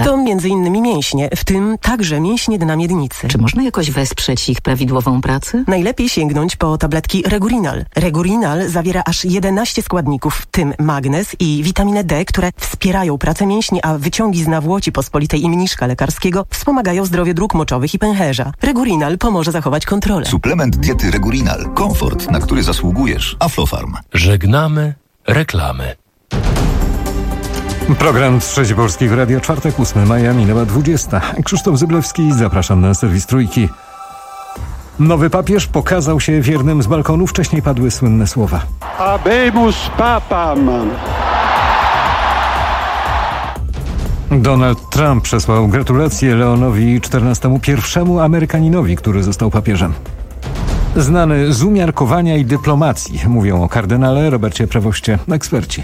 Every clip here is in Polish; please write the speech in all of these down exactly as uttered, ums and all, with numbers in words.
pada? To między innymi mięśnie, w tym także mięśnie dna miednicy. Czy można jakoś wesprzeć ich prawidłową pracę? Najlepiej sięgnąć po tabletki Regurinal. Regurinal zawiera aż jedenaście składników, w tym magnez i witaminę D, które wspierają pracę mięśni, a wyciągi z nawłoci pospolitej i mniszka lekarskiego wspomagają zdrowie dróg moczowych i pęcherza. Regurinal pomoże zachować kontrolę. Suplement diety Regurinal. Komfort, na który zasługujesz. Aflofarm. Żegnamy reklamy. Program Trzeci Polskiego Radia, czwartek, ósmego maja, minęła dwudziesta. Krzysztof Zyblewski, zapraszam na serwis Trójki. Nowy papież pokazał się wiernym z balkonu. Wcześniej padły słynne słowa. Habemus papam. Donald Trump przesłał gratulacje Leonowi czternastemu, pierwszemu Amerykaninowi, który został papieżem. Znany z umiarkowania i dyplomacji, mówią o kardynale Robercie Prevoście eksperci.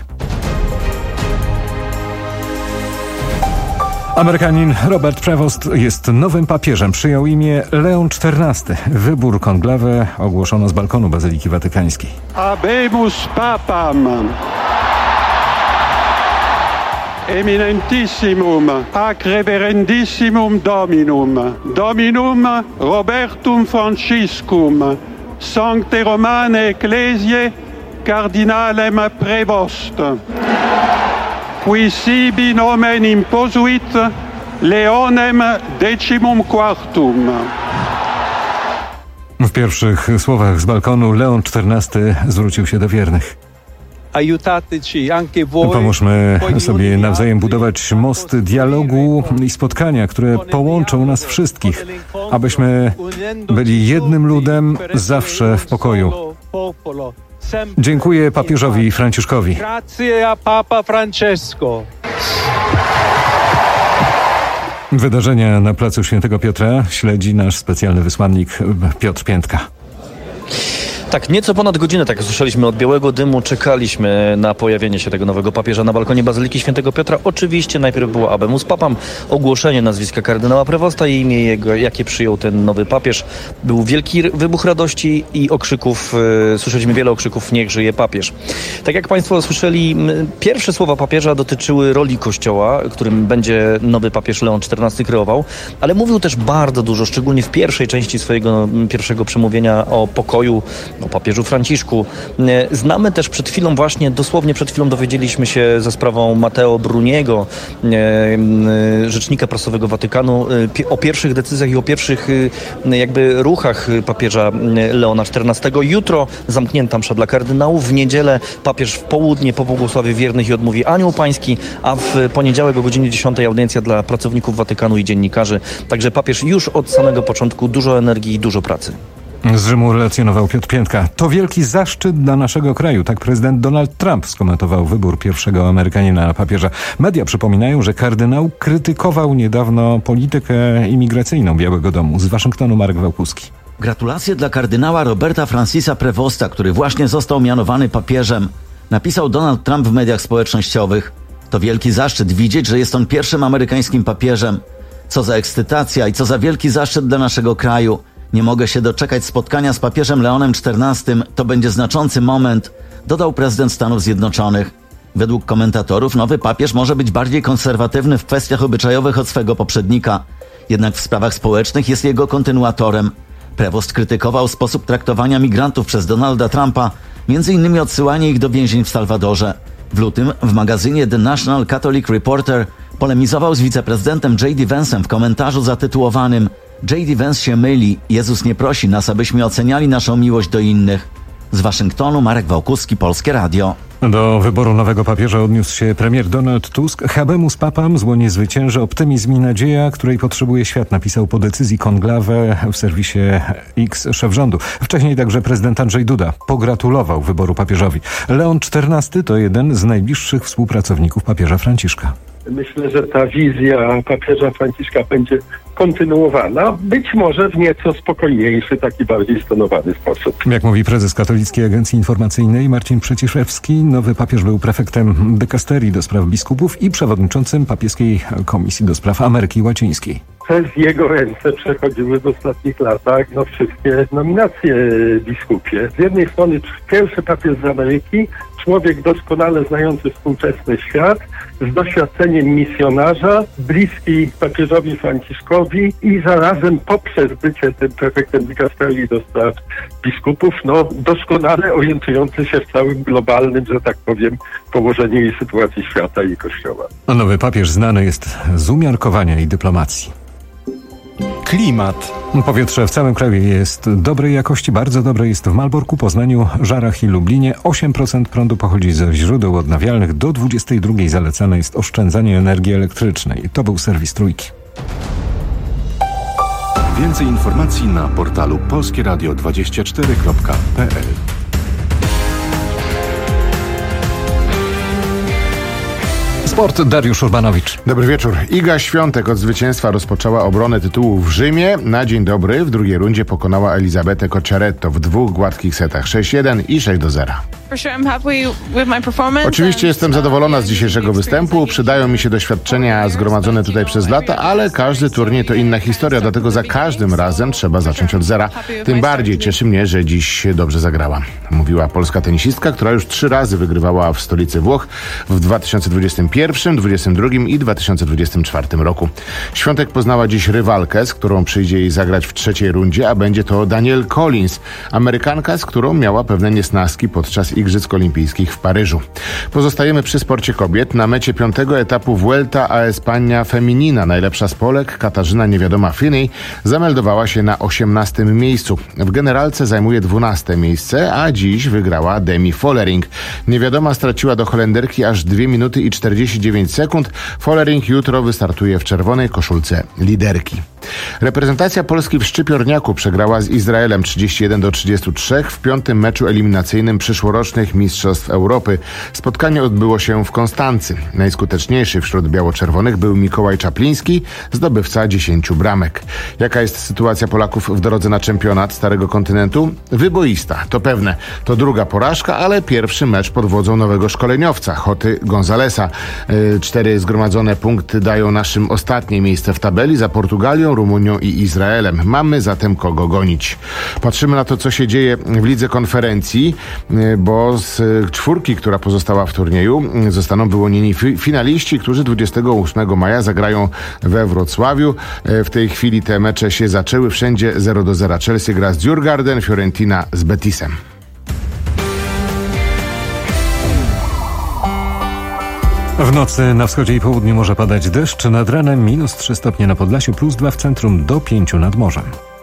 Amerykanin Robert Prevost jest nowym papieżem. Przyjął imię Leon czternasty. Wybór konklawę ogłoszono z balkonu Bazyliki Watykańskiej. Habemus papam. Eminentissimum ac reverendissimum Dominum, Dominum Robertum Franciscum, Sancte Romane Ecclesiae Cardinalem Prevost, qui sibi nomen imposuit Leonem decimum quartum. W pierwszych słowach z balkonu Leon czternasty zwrócił się do wiernych. Pomóżmy sobie nawzajem budować mosty dialogu i spotkania, które połączą nas wszystkich, abyśmy byli jednym ludem zawsze w pokoju. Dziękuję papieżowi Franciszkowi. Wydarzenia na placu Świętego Piotra śledzi nasz specjalny wysłannik Piotr Piętka. Tak, nieco ponad godzinę, tak jak słyszeliśmy, od białego dymu czekaliśmy na pojawienie się tego nowego papieża na balkonie Bazyliki Świętego Piotra. Oczywiście najpierw było Habemus Papam, ogłoszenie nazwiska kardynała Prevosta i imię jego, jakie przyjął ten nowy papież. Był wielki wybuch radości i okrzyków, yy, słyszeliśmy wiele okrzyków, niech żyje papież. Tak jak Państwo słyszeli, pierwsze słowa papieża dotyczyły roli Kościoła, którym będzie nowy papież Leon czternasty kreował, ale mówił też bardzo dużo, szczególnie w pierwszej części swojego pierwszego przemówienia o pokoju, o papieżu Franciszku. Znamy też przed chwilą, właśnie dosłownie przed chwilą dowiedzieliśmy się za sprawą Matteo Bruniego, rzecznika prasowego Watykanu, o pierwszych decyzjach i o pierwszych jakby ruchach papieża Leona czternastego. Jutro zamknięta msza dla kardynałów, w niedzielę papież w południe pobłogosławi wiernych i odmówi Anioł Pański, a w poniedziałek o godzinie dziesiątej audiencja dla pracowników Watykanu i dziennikarzy. Także papież już od samego początku dużo energii i dużo pracy. Z Rzymu relacjonował Piotr Piętka. To wielki zaszczyt dla naszego kraju. Tak prezydent Donald Trump skomentował wybór pierwszego Amerykanina na papieża. Media przypominają, że kardynał krytykował niedawno politykę imigracyjną Białego Domu. Z Waszyngtonu Marek Wałkuski. Gratulacje dla kardynała Roberta Francisa Prevosta, który właśnie został mianowany papieżem. Napisał Donald Trump w mediach społecznościowych. To wielki zaszczyt widzieć, że jest on pierwszym amerykańskim papieżem. Co za ekscytacja i co za wielki zaszczyt dla naszego kraju. Nie mogę się doczekać spotkania z papieżem Leonem czternastym. To będzie znaczący moment, dodał prezydent Stanów Zjednoczonych. Według komentatorów nowy papież może być bardziej konserwatywny w kwestiach obyczajowych od swego poprzednika. Jednak w sprawach społecznych jest jego kontynuatorem. Prevost krytykował sposób traktowania migrantów przez Donalda Trumpa, między innymi odsyłanie ich do więzień w Salwadorze. W lutym w magazynie The National Catholic Reporter polemizował z wiceprezydentem J D Vance'em w komentarzu zatytułowanym J D Vance się myli, Jezus nie prosi nas, abyśmy oceniali naszą miłość do innych. Z Waszyngtonu Marek Wałkuski, Polskie Radio. Do wyboru nowego papieża odniósł się premier Donald Tusk. Habemus Papam, zło nie zwycięży, optymizm i nadzieja, której potrzebuje świat, napisał po decyzji konklawę w serwisie X szef rządu. Wcześniej także prezydent Andrzej Duda pogratulował wyboru papieżowi. Leon czternasty to jeden z najbliższych współpracowników papieża Franciszka. Myślę, że ta wizja papieża Franciszka będzie kontynuowana, być może w nieco spokojniejszy, taki bardziej stonowany sposób. Jak mówi prezes Katolickiej Agencji Informacyjnej Marcin Przeciszewski, nowy papież był prefektem dykasterii do spraw biskupów i przewodniczącym papieskiej Komisji do spraw Ameryki Łacińskiej. przez jego ręce przechodziły w ostatnich latach no, wszystkie nominacje biskupie. Z jednej strony pierwszy papież z Ameryki, człowiek doskonale znający współczesny świat, z doświadczeniem misjonarza, bliski papieżowi Franciszkowi i zarazem poprzez bycie tym prefektem dikasterii do spraw biskupów, no doskonale orientujący się w całym globalnym, że tak powiem, położeniu i sytuacji świata i Kościoła. A nowy papież znany jest z umiarkowania i dyplomacji. Klimat. Powietrze w całym kraju jest dobrej jakości, bardzo dobre jest w Malborku, Poznaniu, Żarach i Lublinie. osiem procent prądu pochodzi ze źródeł odnawialnych. Do dwudziestej drugiej zalecane jest oszczędzanie energii elektrycznej. To był serwis Trójki. Więcej informacji na portalu polskie radio dwadzieścia cztery kropka p l. Sport, Dariusz Urbanowicz. Dobry wieczór. Iga Świątek od zwycięstwa rozpoczęła obronę tytułu w Rzymie. Na dzień dobry w drugiej rundzie pokonała Elizabetę Cocciaretto w dwóch gładkich setach sześć jeden i sześć do zera. Oczywiście jestem zadowolona z dzisiejszego występu. Przydają mi się doświadczenia zgromadzone tutaj przez lata, ale każdy turniej to inna historia, dlatego za każdym razem trzeba zacząć od zera. Tym bardziej cieszy mnie, że dziś dobrze zagrała. Mówiła polska tenisistka, która już trzy razy wygrywała w stolicy Włoch w dwa tysiące dwudziestym pierwszym, dwudziestym drugim i dwa tysiące dwudziestym czwartym roku. Świątek poznała dziś rywalkę, z którą przyjdzie jej zagrać w trzeciej rundzie, a będzie to Danielle Collins, Amerykanka, z którą miała pewne niesnaski podczas Igrzysk Olimpijskich w Paryżu. Pozostajemy przy sporcie kobiet. Na mecie piątego etapu Vuelta a España Feminina najlepsza z Polek, Katarzyna Niewiadoma Finney, zameldowała się na osiemnastym miejscu. W generalce zajmuje dwunaste miejsce, a dziś wygrała Demi Vollering. Niewiadoma straciła do Holenderki aż dwie minuty i czterdzieści dziewięć sekund. Vollering jutro wystartuje w czerwonej koszulce liderki. Reprezentacja Polski w Szczypiorniaku przegrała z Izraelem trzydzieści jeden do trzydziestu trzech w piątym meczu eliminacyjnym przyszłorocznych Mistrzostw Europy. Spotkanie odbyło się w Konstancy. Najskuteczniejszy wśród biało-czerwonych był Mikołaj Czapliński, zdobywca dziesięciu bramek. Jaka jest sytuacja Polaków w drodze na czempionat Starego Kontynentu? Wyboista, to pewne. To druga porażka, ale pierwszy mecz pod wodzą nowego szkoleniowca, Joty Gonzalesa. Cztery zgromadzone punkty dają naszym ostatnie miejsce w tabeli za Portugalią, Rumunią i Izraelem. Mamy zatem kogo gonić. Patrzymy na to, co się dzieje w Lidze Konferencji, bo z czwórki, która pozostała w turnieju, zostaną wyłonieni fi- finaliści, którzy dwudziestego ósmego maja zagrają we Wrocławiu. W tej chwili te mecze się zaczęły. Wszędzie zero do zera. Chelsea gra z Djurgården, Fiorentina z Betisem. W nocy na wschodzie i południu może padać deszcz, nad ranem minus trzy stopnie na Podlasiu, plus dwa w centrum, do pięciu nad morzem.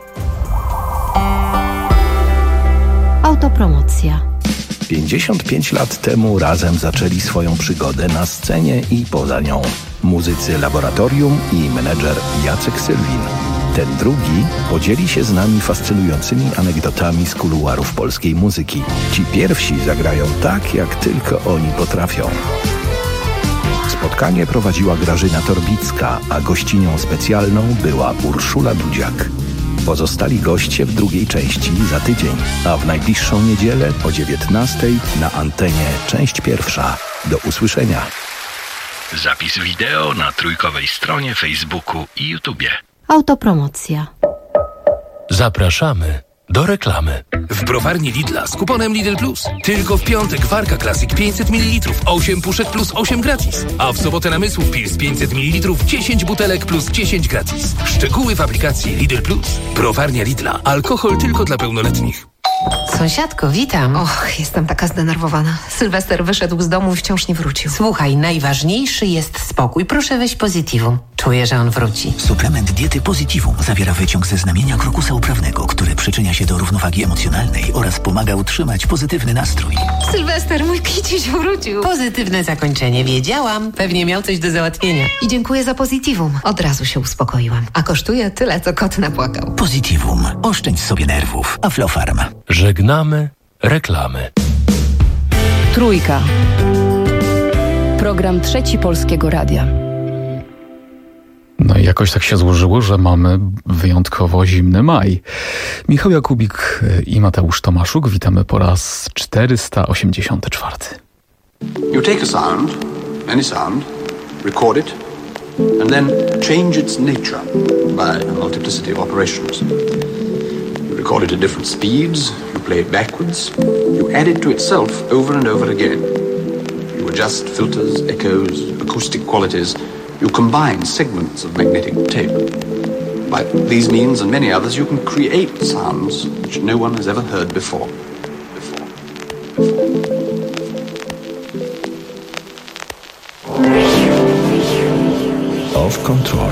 Autopromocja. pięćdziesiąt pięć lat temu razem zaczęli swoją przygodę na scenie i poza nią. Muzycy Laboratorium i menedżer Jacek Sylwin. Ten drugi podzieli się z nami fascynującymi anegdotami z kuluarów polskiej muzyki. Ci pierwsi zagrają tak, jak tylko oni potrafią. Spotkanie prowadziła Grażyna Torbicka, a gościnią specjalną była Urszula Dudziak. Pozostali goście w drugiej części za tydzień, a w najbliższą niedzielę o dziewiętnastej na antenie część pierwsza. Do usłyszenia. Zapis wideo na trójkowej stronie Facebooku i YouTubie. Autopromocja. Zapraszamy do reklamy. W browarni Lidla z kuponem Lidl Plus. Tylko w piątek Warka Classic pięćset mililitrów, osiem puszek plus osiem gratis. A w sobotę namysłów Pils pięćset mililitrów, dziesięć butelek plus dziesięć gratis. Szczegóły w aplikacji Lidl Plus. Browarnia Lidla. Alkohol tylko dla pełnoletnich. Sąsiadko, witam. Och, jestem taka zdenerwowana. Sylwester wyszedł z domu i wciąż nie wrócił. Słuchaj, najważniejszy jest spokój. Proszę weź Positivum. Czuję, że on wróci. Suplement diety Positivum zawiera wyciąg ze znamienia krokusa uprawnego, który przyczynia się do równowagi emocjonalnej oraz pomaga utrzymać pozytywny nastrój. Sylwester, mój kiciś wrócił. Pozytywne zakończenie. Wiedziałam. Pewnie miał coś do załatwienia. I dziękuję za Positivum. Od razu się uspokoiłam. A kosztuje tyle, co kot napłakał. Positivum. Oszczędź sobie nerwów. Aflofarm. Żegnamy reklamy. Trójka. Program Trzeci Polskiego Radia. No i jakoś tak się złożyło, że mamy wyjątkowo zimny maj. Michał Jakubik i Mateusz Tomaszuk, witamy po raz czterysta osiemdziesiąty czwarty. You take a sound, any sound, record it, and then change its nature by a multiplicity of operations. You record it at different speeds, you play it backwards, you add it to itself over and over again. You adjust filters, echoes, acoustic qualities, you combine segments of magnetic tape. By these means and many others, you can create sounds which no one has ever heard before. Before. Before. Off Control.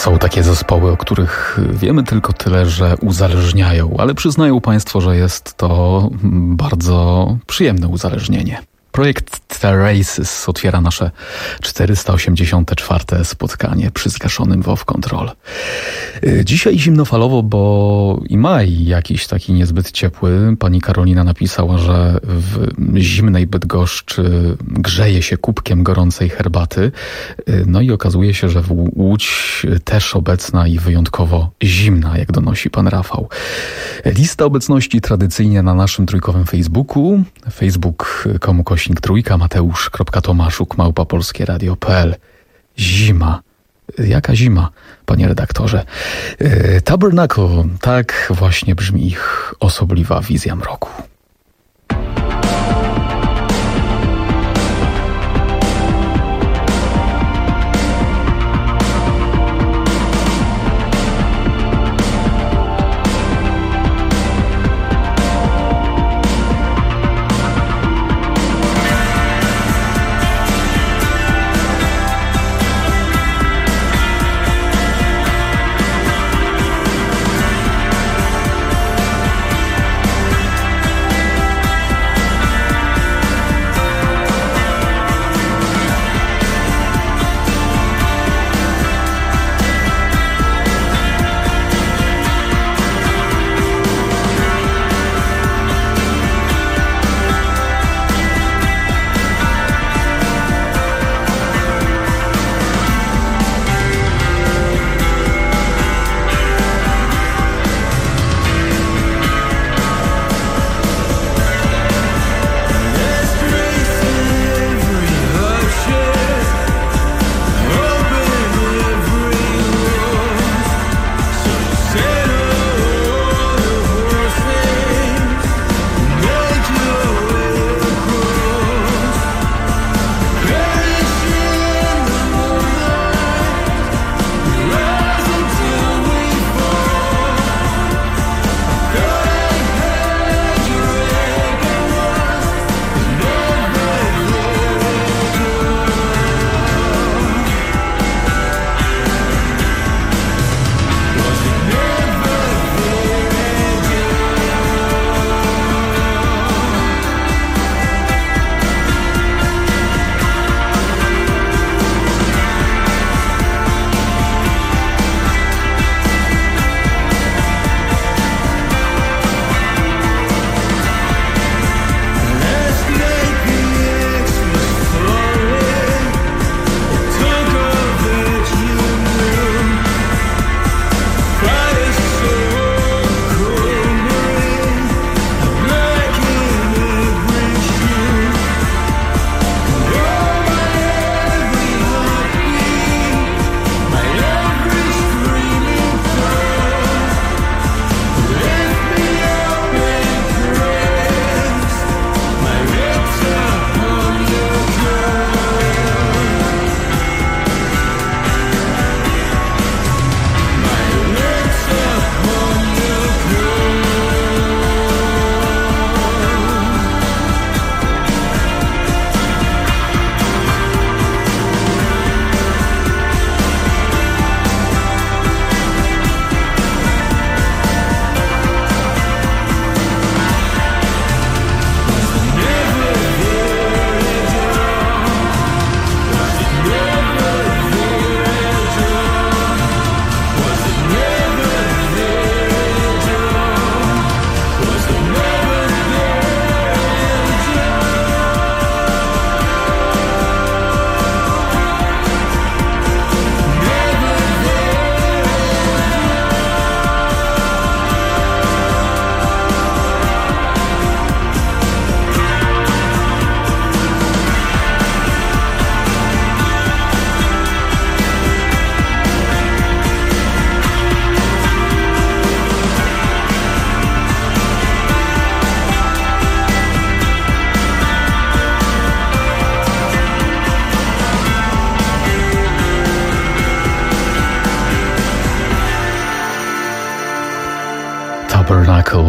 Są takie zespoły, o których wiemy tylko tyle, że uzależniają, ale przyznają Państwo, że jest to bardzo przyjemne uzależnienie. Projekt The Races otwiera nasze czterysta osiemdziesiąte czwarte spotkanie przy zgaszonym W O W Control. Dzisiaj zimnofalowo, bo i maj jakiś taki niezbyt ciepły. Pani Karolina napisała, że w zimnej Bydgoszczy grzeje się kubkiem gorącej herbaty. No i okazuje się, że w Łódź też obecna i wyjątkowo zimna, jak donosi pan Rafał. Lista obecności tradycyjnie na naszym trójkowym Facebooku. Facebook kropka com kośnik trójka, mateusz.tomaszuk, małpa polskie radio kropka p l. Zima. Jaka zima, panie redaktorze? Yy, Tabernacle, tak właśnie brzmi ich osobliwa wizja mroku.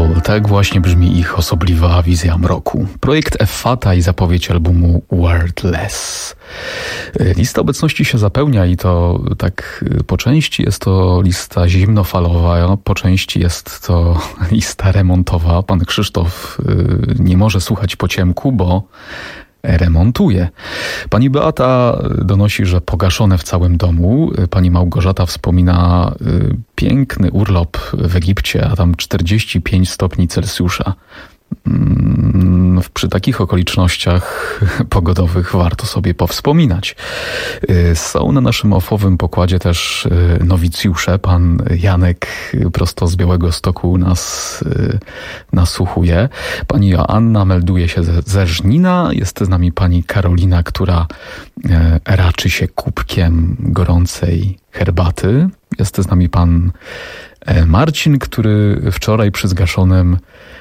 People. Tak właśnie brzmi ich osobliwa wizja mroku. Projekt Effata i zapowiedź albumu Wordless. Lista obecności się zapełnia i to tak po części jest to lista zimnofalowa, po części jest to lista remontowa. Pan Krzysztof nie może słuchać po ciemku, bo remontuje. Pani Beata donosi, że pogaszone w całym domu. Pani Małgorzata wspomina y, piękny urlop w Egipcie, a tam czterdzieści pięć stopni Celsjusza. Mm, przy takich okolicznościach pogodowych warto sobie powspominać. Y, są na naszym ofowym pokładzie też y, nowicjusze. Pan Janek prosto z Białegostoku nas y, nasłuchuje. Pani Joanna melduje się ze, ze Żnina. Jest z nami pani Karolina, która y, raczy się kubkiem gorącej herbaty. Jest z nami pan y, Marcin, który wczoraj przy zgaszonym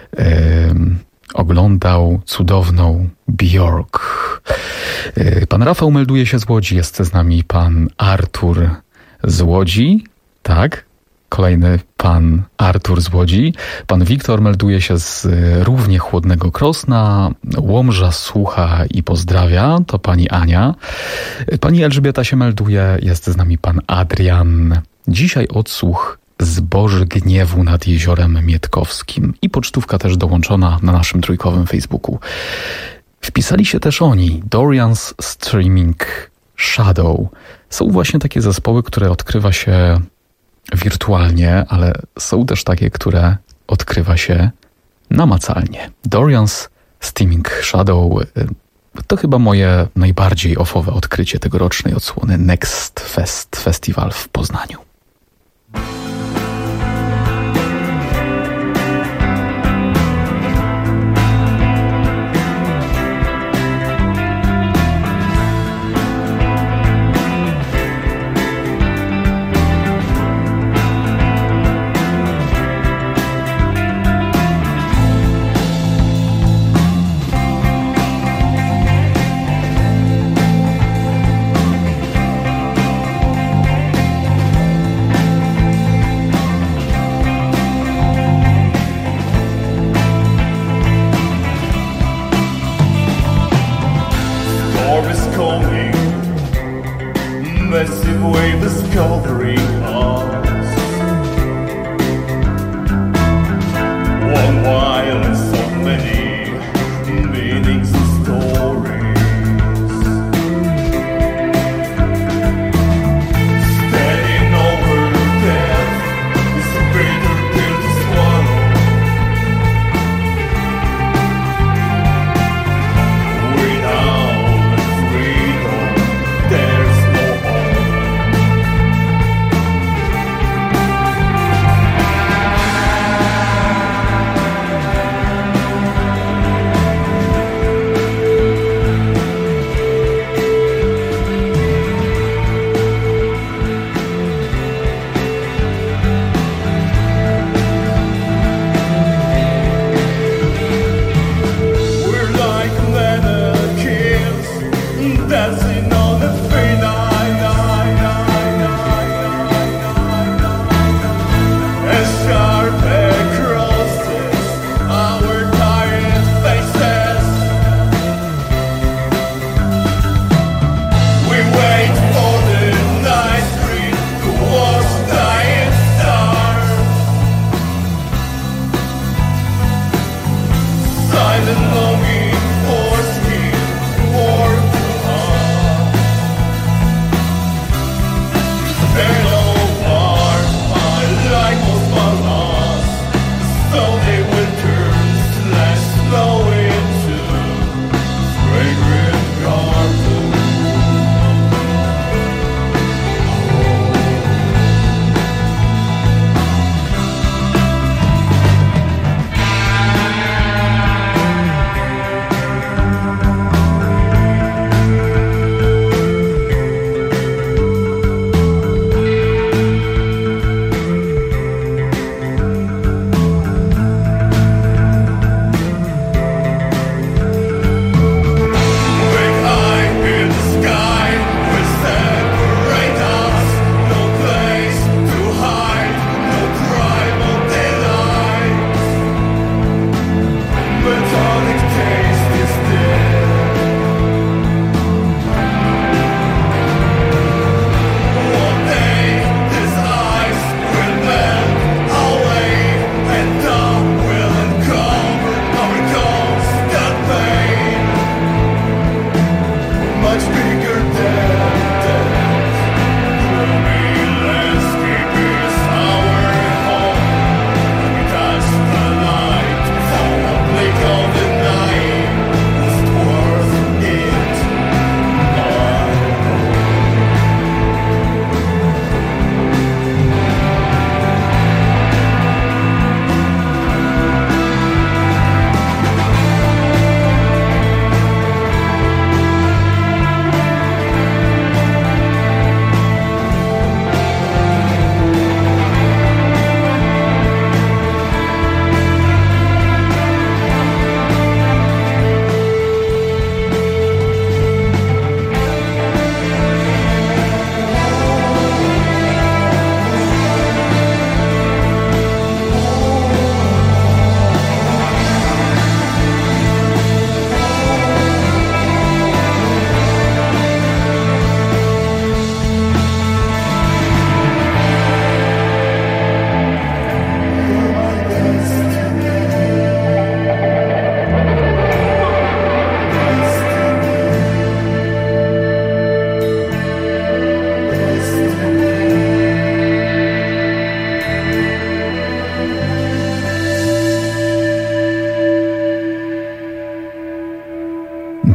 oglądał cudowną Björk. Pan Rafał melduje się z Łodzi, jest z nami pan Artur z Łodzi, tak? Kolejny pan Artur z Łodzi. Pan Wiktor melduje się z równie chłodnego Krosna. Łomża słucha i pozdrawia, to pani Ania. Pani Elżbieta się melduje, jest z nami pan Adrian. Dzisiaj odsłuch Zboży gniewu nad jeziorem Mietkowskim i pocztówka też dołączona na naszym trójkowym Facebooku. Wpisali się też oni, Dorian's Streaming Shadow. Są właśnie takie zespoły, które odkrywa się wirtualnie, ale są też takie, które odkrywa się namacalnie. Dorian's Streaming Shadow to chyba moje najbardziej ofowe odkrycie tegorocznej odsłony Next Fest Festival w Poznaniu.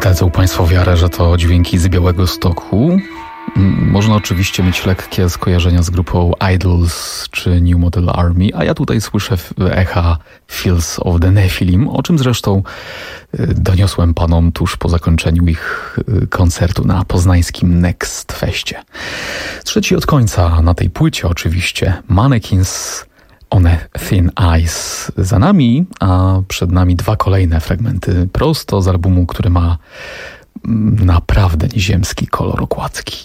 śledzą Państwo wiarę, że to dźwięki z Białegostoku. Można oczywiście mieć lekkie skojarzenia z grupą Idols czy New Model Army, a ja tutaj słyszę echa Fields of the Nephilim, o czym zresztą doniosłem panom tuż po zakończeniu ich koncertu na poznańskim Next Feście. Trzeci od końca na tej płycie oczywiście Mannequins on a Thin Ice za nami, a przed nami dwa kolejne fragmenty prosto z albumu, który ma naprawdę nieziemski kolor okładki.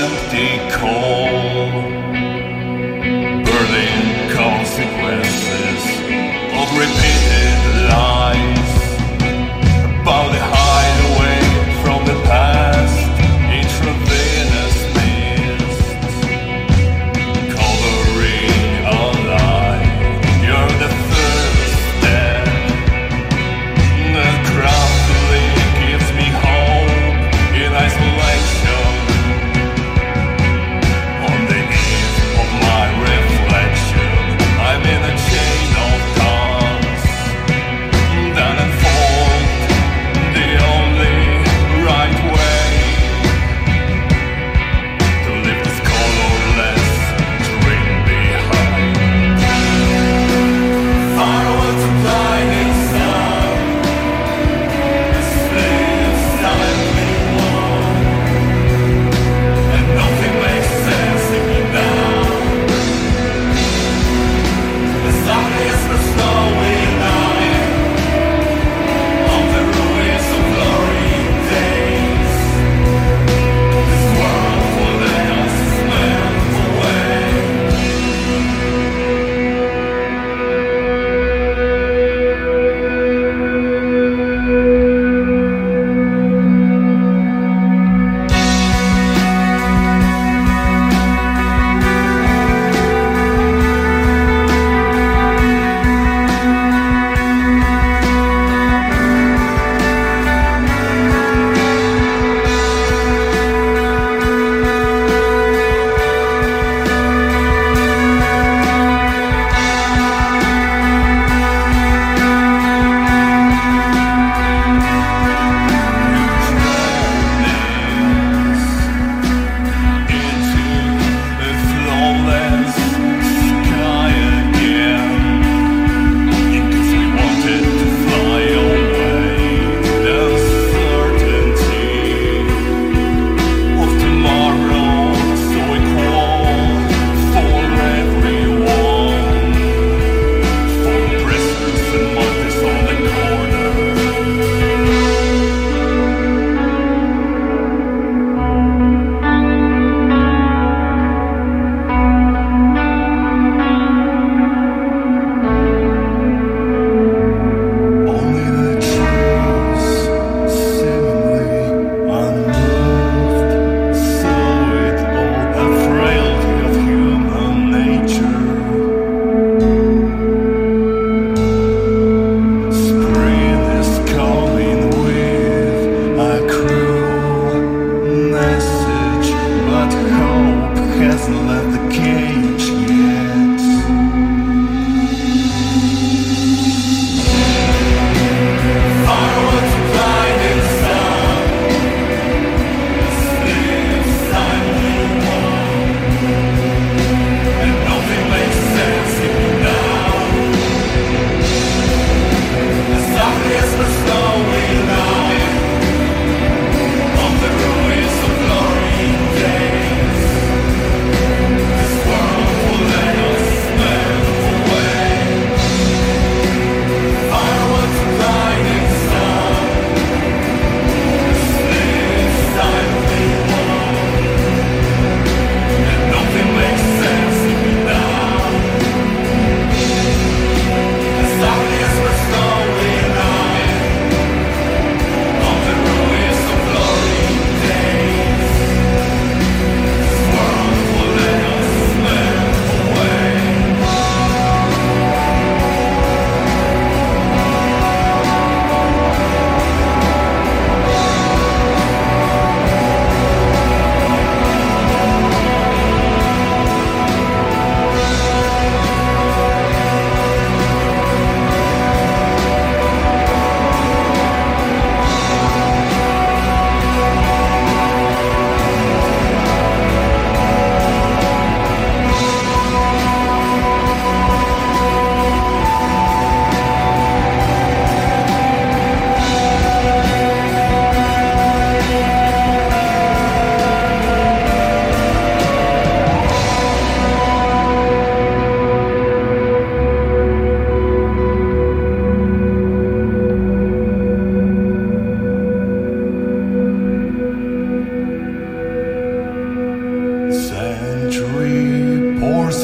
empty call, burning consequences of repeated lies, about the hideaway from the past, intravenous mist, covering a lie. You're the first step that craftily gives me hope in isolation. On the eve of my reflection, I'm in a chain of thoughts that unfold the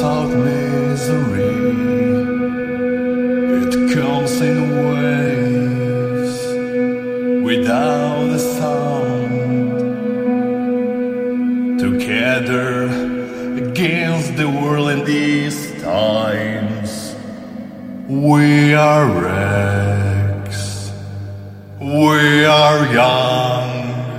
of misery. It comes in waves without a sound. Together against the world in these times, we are wrecks, we are young.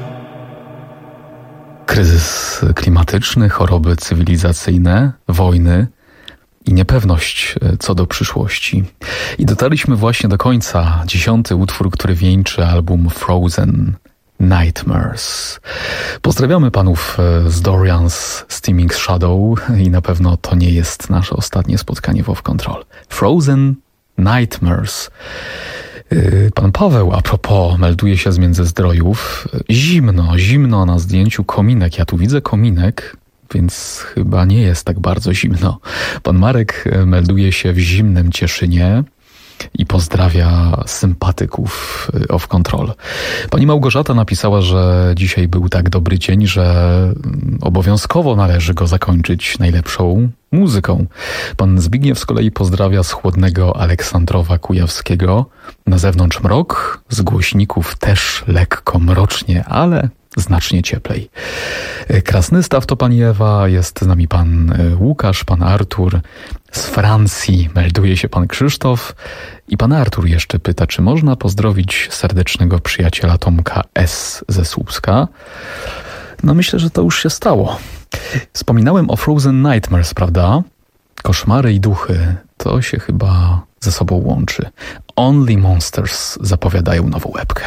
Kryzys klimatyczny, choroby cywilizacyjne, wojny i niepewność co do przyszłości. I dotarliśmy właśnie do końca. Dziesiąty utwór, który wieńczy album Frozen Nightmares. Pozdrawiamy panów z Dorian's Steaming Shadow i na pewno to nie jest nasze ostatnie spotkanie w Off Control. Frozen Nightmares. Pan Paweł, a propos, melduje się z Międzyzdrojów. Zimno, zimno na zdjęciu kominek. Ja tu widzę kominek, więc chyba nie jest tak bardzo zimno. Pan Marek melduje się w zimnym Cieszynie i pozdrawia sympatyków Off Control. Pani Małgorzata napisała, że dzisiaj był tak dobry dzień, że obowiązkowo należy go zakończyć najlepszą muzyką. Pan Zbigniew z kolei pozdrawia z chłodnego Aleksandrowa Kujawskiego. Na zewnątrz mrok, z głośników też lekko mrocznie, ale znacznie cieplej. Krasnystaw to pani Ewa, jest z nami pan Łukasz, pan Artur. Z Francji melduje się pan Krzysztof i pan Artur jeszcze pyta, czy można pozdrowić serdecznego przyjaciela Tomka S. ze Słupska. No myślę, że to już się stało. Wspominałem o Frozen Nightmares, prawda? Koszmary i duchy, to się chyba ze sobą łączy. Only Monsters zapowiadają nową łebkę.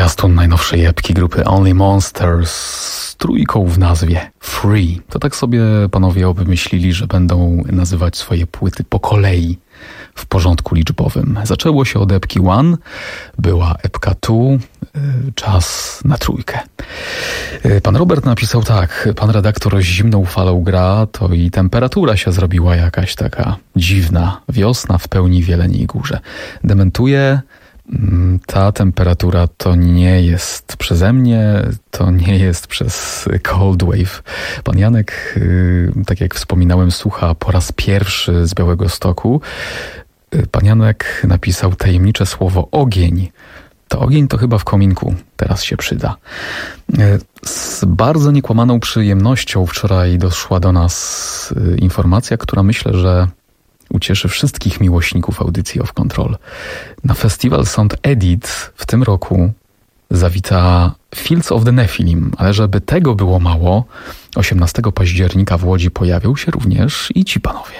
Zwiastun najnowszej epki grupy Only Monsters z trójką w nazwie Free. To tak sobie panowie obmyślili, że będą nazywać swoje płyty po kolei w porządku liczbowym. Zaczęło się od epki One, była epka Two, czas na trójkę. Pan Robert napisał tak: pan redaktor zimną falą gra, to i temperatura się zrobiła jakaś taka dziwna. Wiosna w pełni w Jeleniej Górze. Dementuje, ta temperatura to nie jest przeze mnie, to nie jest przez Cold Wave. Pan Janek, tak jak wspominałem, słucha po raz pierwszy z Białegostoku. Pan Janek napisał tajemnicze słowo ogień. To ogień to chyba w kominku teraz się przyda. Z bardzo niekłamaną przyjemnością wczoraj doszła do nas informacja, która myślę, że ucieszy wszystkich miłośników audycji Off Control. Na festiwal Sound Edit w tym roku zawita Fields of the Nephilim, ale żeby tego było mało, osiemnastego października w Łodzi pojawią się również i ci panowie.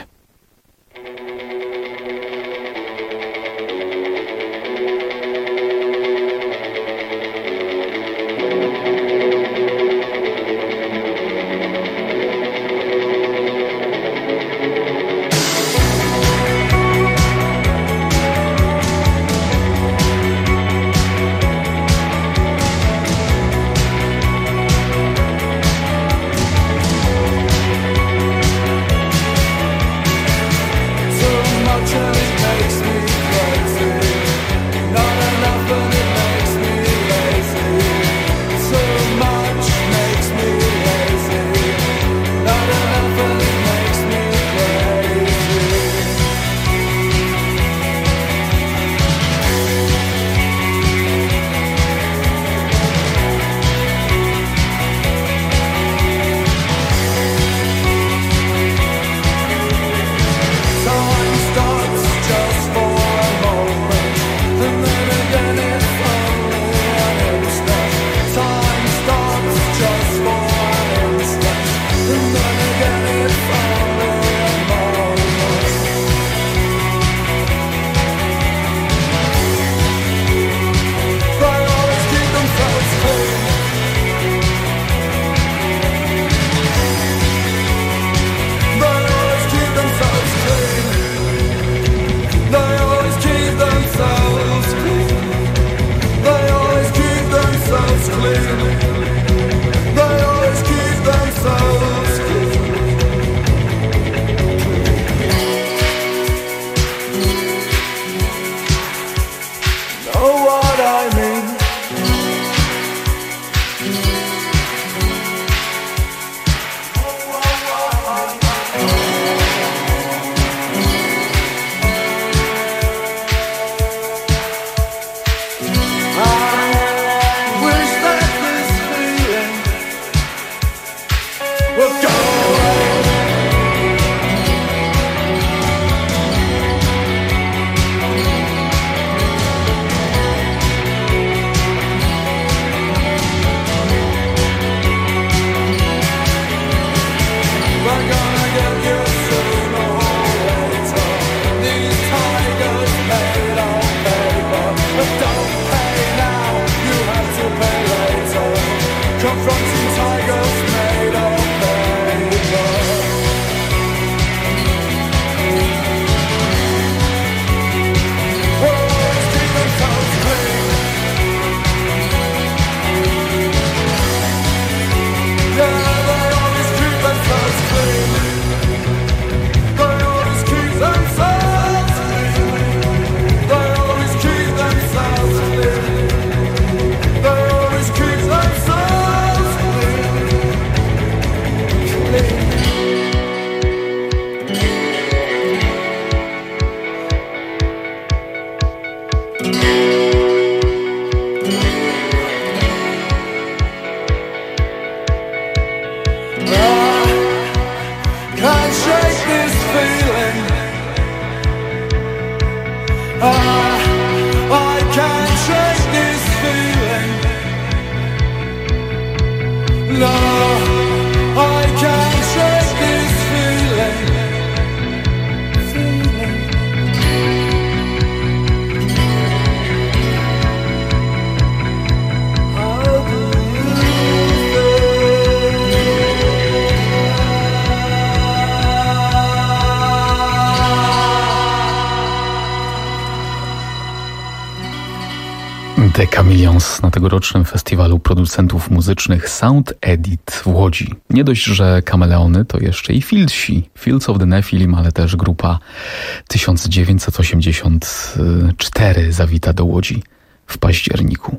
The Chameleons na tegorocznym festiwalu producentów muzycznych Sound Edit w Łodzi. Nie dość, że kameleony, to jeszcze i Fieldsi, Fields of the Nephilim, ale też grupa tysiąc dziewięćset osiemdziesiąt cztery zawita do Łodzi w październiku.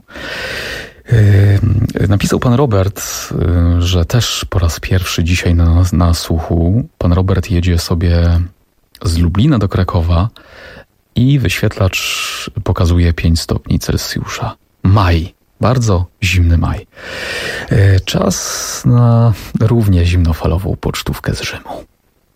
Yy, napisał pan Robert, yy, że też po raz pierwszy dzisiaj na, na słuchu. Pan Robert jedzie sobie z Lublina do Krakowa i wyświetlacz pokazuje pięć stopni Celsjusza. Maj. Bardzo zimny maj. Yy, czas na równie zimnofalową pocztówkę z Rzymu.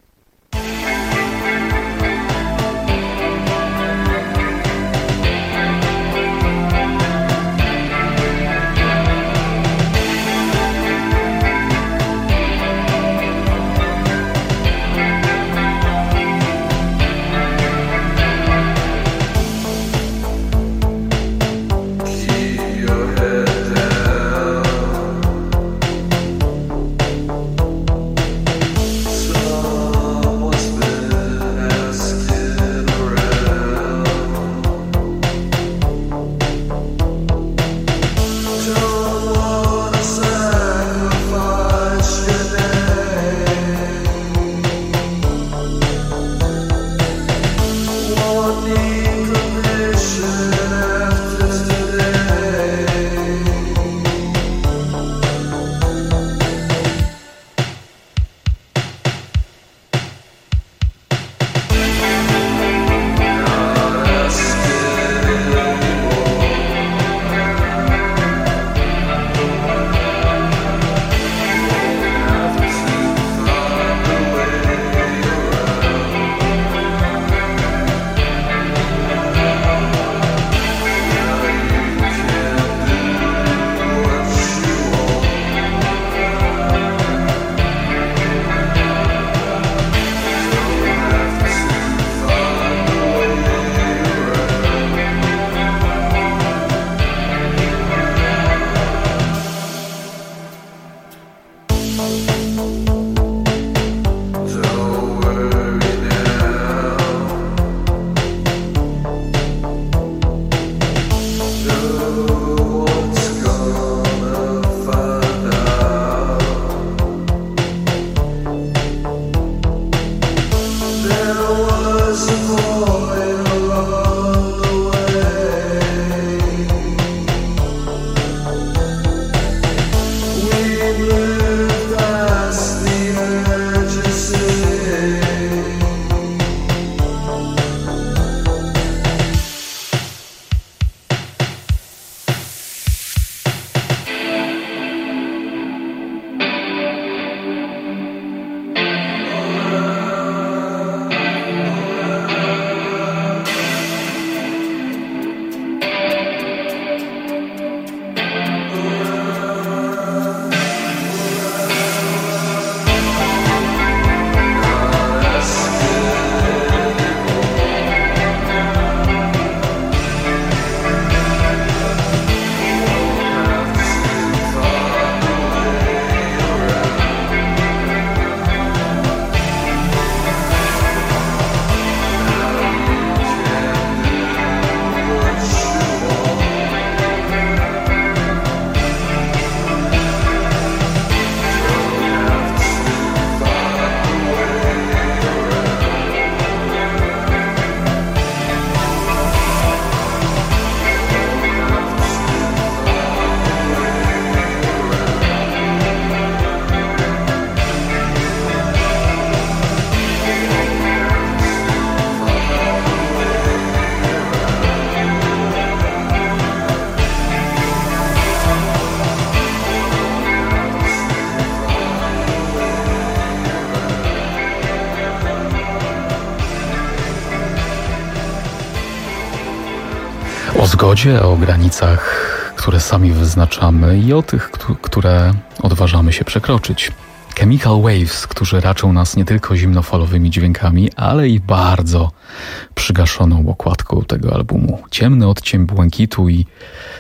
O zgodzie, o granicach, które sami wyznaczamy i o tych, które odważamy się przekroczyć. Chemical Waves, którzy raczą nas nie tylko zimnofalowymi dźwiękami, ale i bardzo przygaszoną okładką tego albumu. Ciemny odcień błękitu i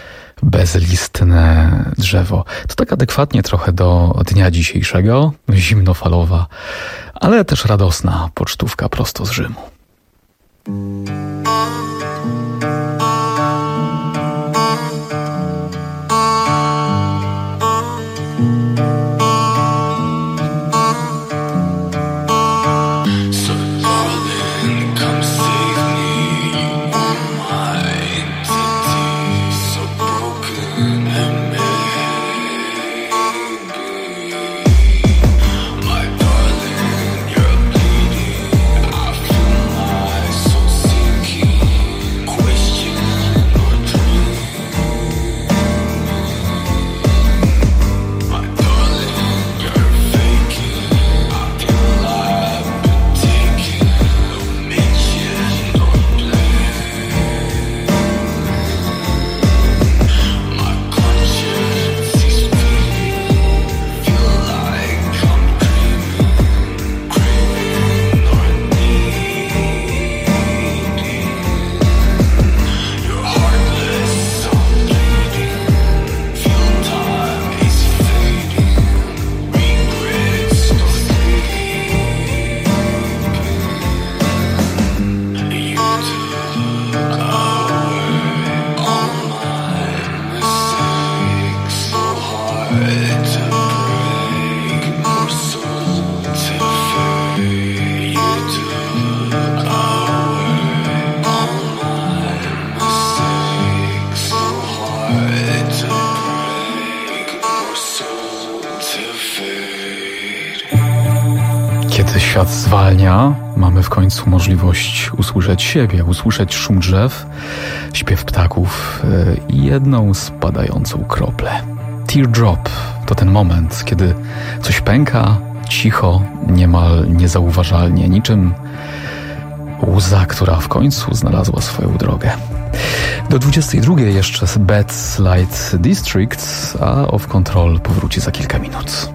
bezlistne drzewo. To tak adekwatnie trochę do dnia dzisiejszego, zimnofalowa, ale też radosna pocztówka prosto z Rzymu. Kiedy świat zwalnia, mamy w końcu możliwość usłyszeć siebie, usłyszeć szum drzew, śpiew ptaków i jedną spadającą kroplę. Teardrop to ten moment, kiedy coś pęka, cicho, niemal niezauważalnie, niczym łza, która w końcu znalazła swoją drogę. Do dwudziestej drugiej jeszcze Bad Light District, a Off Control powróci za kilka minut.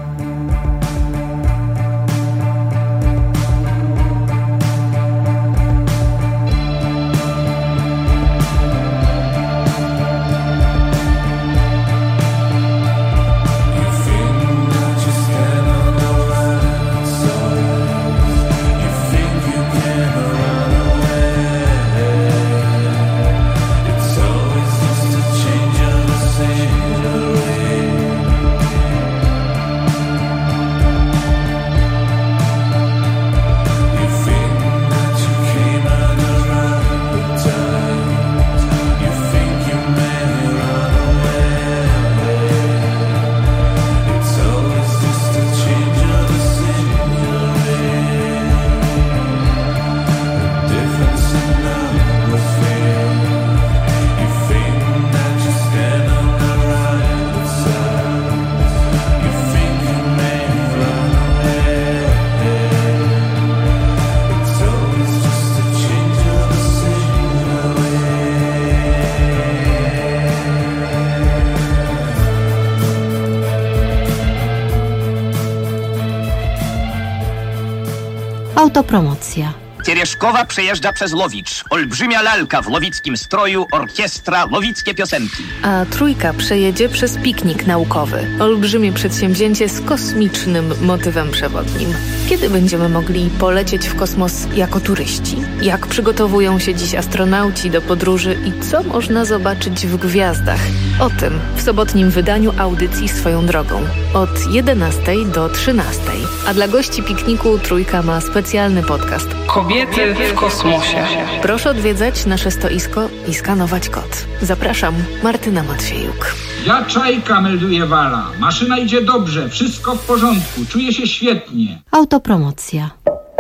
Autopromocja. Teрешkowa przejeżdża przez Lowicz. Olbrzymia lalka w lowickim stroju, orkiestra, lowickie piosenki. A Trójka przejedzie przez piknik naukowy. Olbrzymie przedsięwzięcie z kosmicznym motywem przewodnim. Kiedy będziemy mogli polecieć w kosmos jako turyści? Jak przygotowują się dziś astronauci do podróży i co można zobaczyć w gwiazdach? O tym w sobotnim wydaniu audycji Swoją drogą. Od jedenastej do trzynastej. A dla gości pikniku Trójka ma specjalny podcast. Kobiety w kosmosie. Proszę odwiedzać nasze stoisko i skanować kod. Zapraszam, Martyna Matwiejuk. Ja Czajka, melduje Wala. Maszyna idzie dobrze, wszystko w porządku, czuję się świetnie. Autopromocja.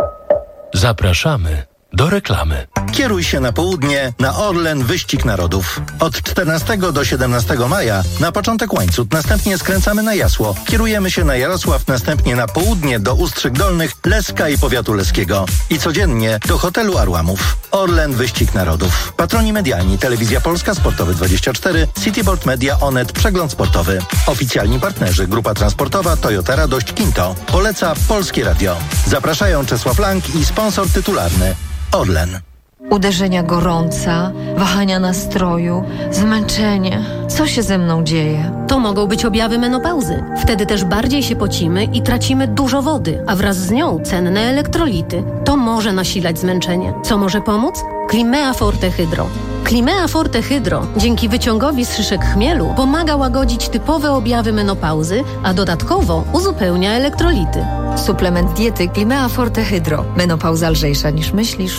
Zapraszamy do reklamy. Kieruj się na południe na Orlen Wyścig Narodów. Od czternastego do siedemnastego maja na początek Łańcut, następnie skręcamy na Jasło. Kierujemy się na Jarosław, następnie na południe do Ustrzyk Dolnych, Leska i powiatu leskiego. I codziennie do hotelu Arłamów. Orlen Wyścig Narodów. Patroni medialni: Telewizja Polska, Sportowy dwadzieścia cztery, Cityboard Media, Onet, Przegląd Sportowy. Oficjalni partnerzy: Grupa Transportowa, Toyota Radość, Kinto. Poleca Polskie Radio. Zapraszają Czesław Lang i sponsor tytularny Orlen. Uderzenia gorąca, wahania nastroju, zmęczenie. Co się ze mną dzieje? To mogą być objawy menopauzy. Wtedy też bardziej się pocimy i tracimy dużo wody, a wraz z nią cenne elektrolity. To może nasilać zmęczenie. Co może pomóc? Climea Forte Hydro. Climea Forte Hydro dzięki wyciągowi z szyszek chmielu pomaga łagodzić typowe objawy menopauzy, a dodatkowo uzupełnia elektrolity. Suplement diety Climea Forte Hydro. Menopauza lżejsza niż myślisz.